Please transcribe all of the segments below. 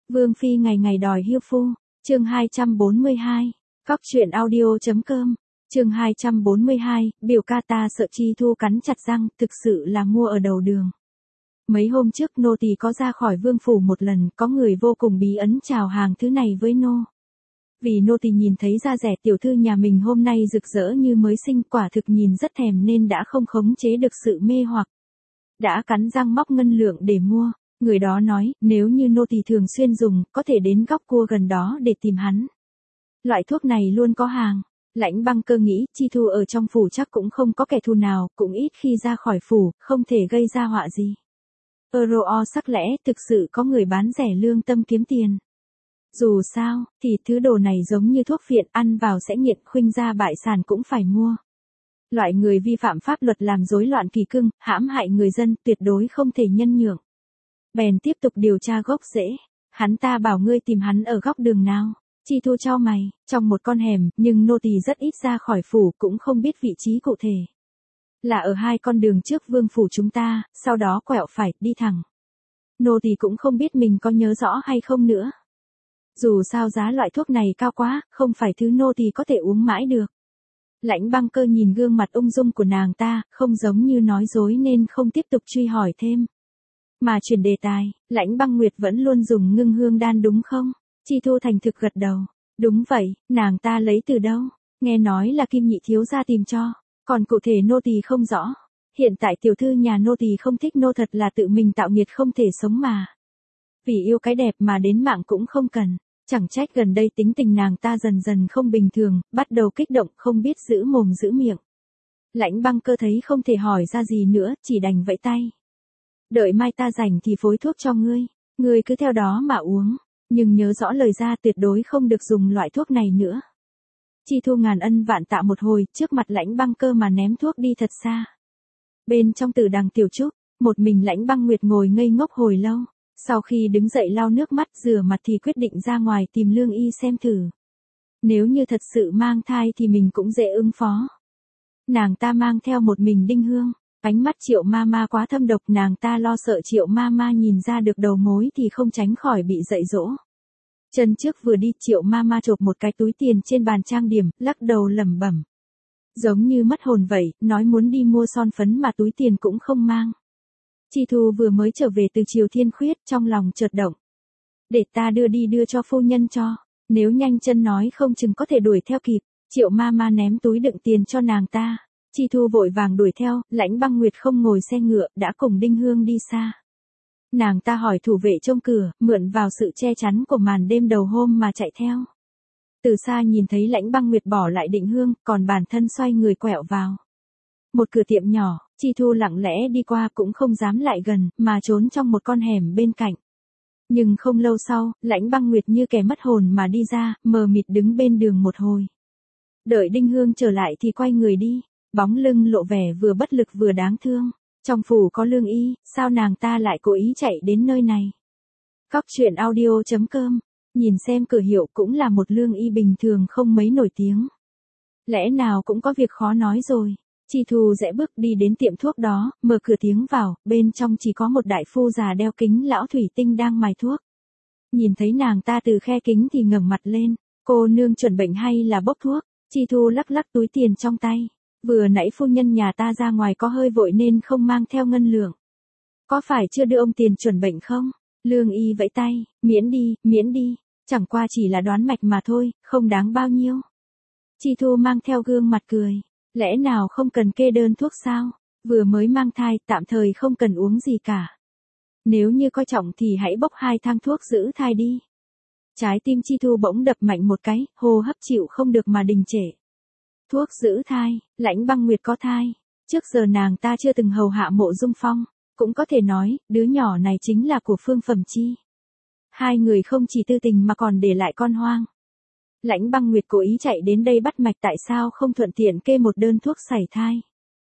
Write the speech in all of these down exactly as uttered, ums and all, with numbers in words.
Vương phi ngày ngày đòi hiêu phu, chương hai trăm bốn mươi hai, cóc truyện audio.com, chương hai trăm bốn mươi hai, biểu ca ta sợ Chi Thu cắn chặt răng, thực sự là mua ở đầu đường. Mấy hôm trước nô tỳ có ra khỏi vương phủ một lần, có người vô cùng bí ẩn chào hàng thứ này với nô. Vì nô tỳ nhìn thấy da rẻ tiểu thư nhà mình hôm nay rực rỡ như mới sinh, quả thực nhìn rất thèm nên đã không khống chế được sự mê hoặc. Đã cắn răng móc ngân lượng để mua. Người đó nói, nếu như nô tỳ thường xuyên dùng, có thể đến góc cua gần đó để tìm hắn. Loại thuốc này luôn có hàng. Lãnh Băng Cơ nghĩ, Chi Thu ở trong phủ chắc cũng không có kẻ thù nào, cũng ít khi ra khỏi phủ, không thể gây ra họa gì. Euro sắc lẽ, thực sự có người bán rẻ lương tâm kiếm tiền. Dù sao, thì thứ đồ này giống như thuốc viện, ăn vào sẽ nghiện, khuynh gia bại sản cũng phải mua. Loại người vi phạm pháp luật làm rối loạn kỳ cương, hãm hại người dân, tuyệt đối không thể nhân nhượng. Bèn tiếp tục điều tra gốc rễ. Hắn ta bảo ngươi tìm hắn ở góc đường nào. Chi Thu chau mày, trong một con hẻm, nhưng nô tỳ rất ít ra khỏi phủ, cũng không biết vị trí cụ thể. Là ở hai con đường trước vương phủ chúng ta, sau đó quẹo phải, đi thẳng. Nô tỳ cũng không biết mình có nhớ rõ hay không nữa. Dù sao giá loại thuốc này cao quá, không phải thứ nô tỳ có thể uống mãi được. Lãnh Băng Cơ nhìn gương mặt ung dung của nàng ta, không giống như nói dối nên không tiếp tục truy hỏi thêm. Mà chuyển đề tài, Lãnh Băng Nguyệt vẫn luôn dùng ngưng hương đan đúng không? Chi Thu thành thực gật đầu. Đúng vậy, nàng ta lấy từ đâu? Nghe nói là Kim Nhị thiếu gia tìm cho, còn cụ thể nô tỳ không rõ. Hiện tại tiểu thư nhà nô tỳ không thích nô thật là tự mình tạo nghiệt không thể sống mà. Vì yêu cái đẹp mà đến mạng cũng không cần, chẳng trách gần đây tính tình nàng ta dần dần không bình thường, bắt đầu kích động không biết giữ mồm giữ miệng. Lãnh Băng Cơ thấy không thể hỏi ra gì nữa, chỉ đành vẫy tay. Đợi mai ta rảnh thì phối thuốc cho ngươi, ngươi cứ theo đó mà uống, nhưng nhớ rõ lời ra tuyệt đối không được dùng loại thuốc này nữa. Chi Thu ngàn ân vạn tạ một hồi, trước mặt Lãnh Băng Cơ mà ném thuốc đi thật xa. Bên trong Tử Đằng tiểu trúc, một mình Lãnh Băng Nguyệt ngồi ngây ngốc hồi lâu, sau khi đứng dậy lau nước mắt rửa mặt thì quyết định ra ngoài tìm Lương Y xem thử. Nếu như thật sự mang thai thì mình cũng dễ ứng phó. Nàng ta mang theo một mình Đinh Hương. Ánh mắt Triệu Mama quá thâm độc, nàng ta lo sợ Triệu Mama nhìn ra được đầu mối thì không tránh khỏi bị dạy dỗ. Chân trước vừa đi, Triệu Mama chộp một cái túi tiền trên bàn trang điểm, lắc đầu lẩm bẩm. Giống như mất hồn vậy, nói muốn đi mua son phấn mà túi tiền cũng không mang. Chi Thu vừa mới trở về từ Triều Thiên Khuyết, trong lòng chợt động. Để ta đưa đi đưa cho phu nhân cho, nếu nhanh chân nói không chừng có thể đuổi theo kịp. Triệu Mama ném túi đựng tiền cho nàng ta. Chi Thu vội vàng đuổi theo, Lãnh Băng Nguyệt không ngồi xe ngựa, đã cùng Đinh Hương đi xa. Nàng ta hỏi thủ vệ trông cửa, mượn vào sự che chắn của màn đêm đầu hôm mà chạy theo. Từ xa nhìn thấy Lãnh Băng Nguyệt bỏ lại Định Hương, còn bản thân xoay người quẹo vào một cửa tiệm nhỏ. Chi Thu lặng lẽ đi qua cũng không dám lại gần, mà trốn trong một con hẻm bên cạnh. Nhưng không lâu sau, Lãnh Băng Nguyệt như kẻ mất hồn mà đi ra, mờ mịt đứng bên đường một hồi. Đợi Đinh Hương trở lại thì quay người đi. Bóng lưng lộ vẻ vừa bất lực vừa đáng thương. Trong phủ có Lương Y, sao nàng ta lại cố ý chạy đến nơi này? Cóc truyện audio.com, nhìn xem cửa hiệu cũng là một Lương Y bình thường không mấy nổi tiếng. Lẽ nào cũng có việc khó nói rồi. Chi Thu rẽ bước đi đến tiệm thuốc đó, mở cửa tiến vào, bên trong chỉ có một đại phu già đeo kính lão thủy tinh đang mài thuốc. Nhìn thấy nàng ta từ khe kính thì ngẩng mặt lên, cô nương chuẩn bệnh hay là bốc thuốc? Chi Thu lắc lắc túi tiền trong tay. Vừa nãy phu nhân nhà ta ra ngoài có hơi vội nên không mang theo ngân lượng. Có phải chưa đưa ông tiền chuẩn bệnh không? Lương Y vẫy tay, miễn đi, miễn đi, chẳng qua chỉ là đoán mạch mà thôi, không đáng bao nhiêu. Chi Thu mang theo gương mặt cười, lẽ nào không cần kê đơn thuốc sao? Vừa mới mang thai, tạm thời không cần uống gì cả. Nếu như coi trọng thì hãy bốc hai thang thuốc giữ thai đi. Trái tim Chi Thu bỗng đập mạnh một cái, hô hấp chịu không được mà đình trệ. Thuốc giữ thai, Lãnh Băng Nguyệt có thai. Trước giờ nàng ta chưa từng hầu hạ Mộ Dung Phong, cũng có thể nói, đứa nhỏ này chính là của Phương Phẩm Chi. Hai người không chỉ tư tình mà còn để lại con hoang. Lãnh Băng Nguyệt cố ý chạy đến đây bắt mạch, tại sao không thuận tiện kê một đơn thuốc sảy thai?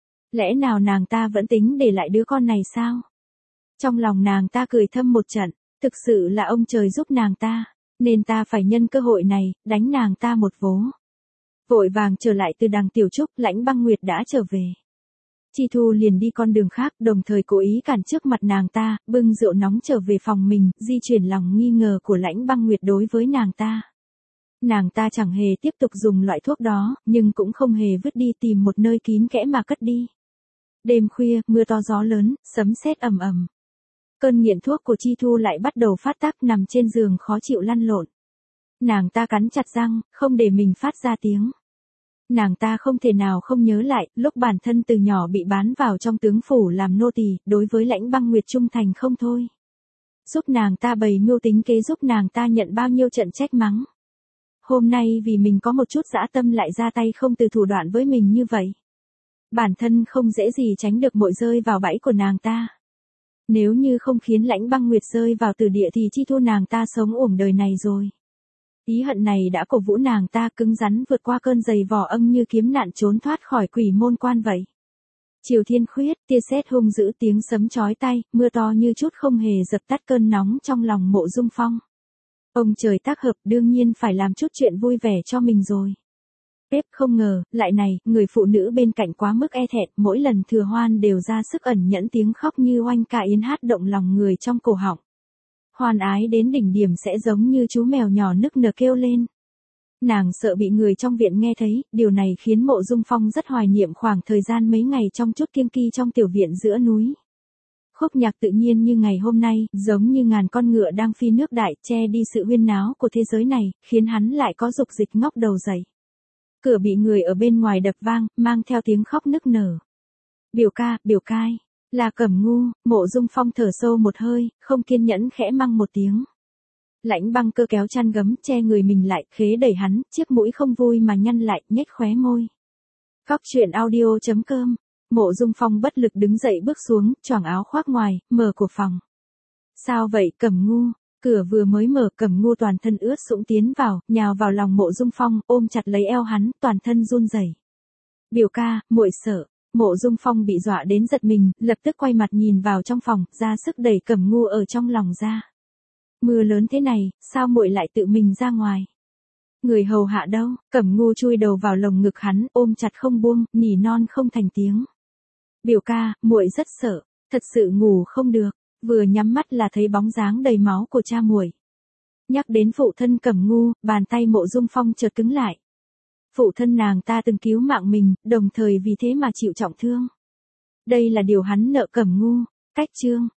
Lẽ nào nàng ta vẫn tính để lại đứa con này sao? Trong lòng nàng ta cười thâm một trận, thực sự là ông trời giúp nàng ta, nên ta phải nhân cơ hội này, đánh nàng ta một vố. Vội vàng trở lại từ Đằng tiểu trúc, Lãnh Băng Nguyệt đã trở về. Chi Thu liền đi con đường khác, đồng thời cố ý cản trước mặt nàng ta, bưng rượu nóng trở về phòng mình, di chuyển lòng nghi ngờ của Lãnh Băng Nguyệt đối với nàng ta. Nàng ta chẳng hề tiếp tục dùng loại thuốc đó, nhưng cũng không hề vứt đi tìm một nơi kín kẽ mà cất đi. Đêm khuya, mưa to gió lớn, sấm sét ầm ầm. Cơn nghiện thuốc của Chi Thu lại bắt đầu phát tác, nằm trên giường khó chịu lăn lộn. Nàng ta cắn chặt răng, không để mình phát ra tiếng. Nàng ta không thể nào không nhớ lại, lúc bản thân từ nhỏ bị bán vào trong tướng phủ làm nô tỳ, đối với Lãnh Băng Nguyệt trung thành không thôi. Giúp nàng ta bày mưu tính kế, giúp nàng ta nhận bao nhiêu trận trách mắng. Hôm nay vì mình có một chút dã tâm lại ra tay không từ thủ đoạn với mình như vậy. Bản thân không dễ gì tránh được muội rơi vào bẫy của nàng ta. Nếu như không khiến Lãnh Băng Nguyệt rơi vào tử địa thì Chi Thu nàng ta sống uổng đời này rồi. Ý hận này đã cổ vũ nàng ta cứng rắn vượt qua cơn dày vò âng như kiếm nạn trốn thoát khỏi quỷ môn quan vậy. Chiều thiên khuyết, tia sét hung dữ, tiếng sấm chói tai, mưa to như chút không hề dập tắt cơn nóng trong lòng Mộ Dung Phong. Ông trời tác hợp, đương nhiên phải làm chút chuyện vui vẻ cho mình rồi. Ép không ngờ, lại này, người phụ nữ bên cạnh quá mức e thẹn, mỗi lần thừa hoan đều ra sức ẩn nhẫn tiếng khóc như oanh ca yến hát động lòng người trong cổ họng. Hoan ái đến đỉnh điểm sẽ giống như chú mèo nhỏ nức nở kêu lên. Nàng sợ bị người trong viện nghe thấy, điều này khiến Mộ Dung Phong rất hoài niệm khoảng thời gian mấy ngày trong chút kiêng kỳ trong tiểu viện giữa núi. Khúc nhạc tự nhiên như ngày hôm nay, giống như ngàn con ngựa đang phi nước đại, che đi sự huyên náo của thế giới này, khiến hắn lại có dục dịch ngóc đầu dậy. Cửa bị người ở bên ngoài đập vang, mang theo tiếng khóc nức nở. Biểu ca, biểu cai, là Cẩm Ngu. Mộ Dung Phong thở sâu một hơi, không kiên nhẫn khẽ măng một tiếng. Lãnh Băng Cơ kéo chăn gấm che người mình lại, khế đẩy hắn, chiếc mũi không vui mà nhăn lại, nhếch khóe môi. Cóc truyện audio chấm com. Mộ Dung Phong bất lực đứng dậy bước xuống, choàng áo khoác ngoài, mở cửa phòng. Sao vậy Cẩm Ngu? Cửa vừa mới mở, Cẩm Ngu toàn thân ướt sũng tiến vào, nhào vào lòng Mộ Dung Phong, ôm chặt lấy eo hắn, toàn thân run rẩy. Biểu ca, muội sợ. Mộ Dung Phong bị dọa đến giật mình, lập tức quay mặt nhìn vào trong phòng, ra sức đẩy Cẩm Ngu ở trong lòng ra. Mưa lớn thế này, sao muội lại tự mình ra ngoài? Người hầu hạ đâu? Cẩm Ngu chui đầu vào lồng ngực hắn, ôm chặt không buông, nỉ non không thành tiếng. Biểu ca, muội rất sợ, thật sự ngủ không được, vừa nhắm mắt là thấy bóng dáng đầy máu của cha muội. Nhắc đến phụ thân Cẩm Ngu, bàn tay Mộ Dung Phong chợt cứng lại. Phụ thân nàng ta từng cứu mạng mình, đồng thời vì thế mà chịu trọng thương. Đây là điều hắn nợ Cẩm Ngu. Cách chương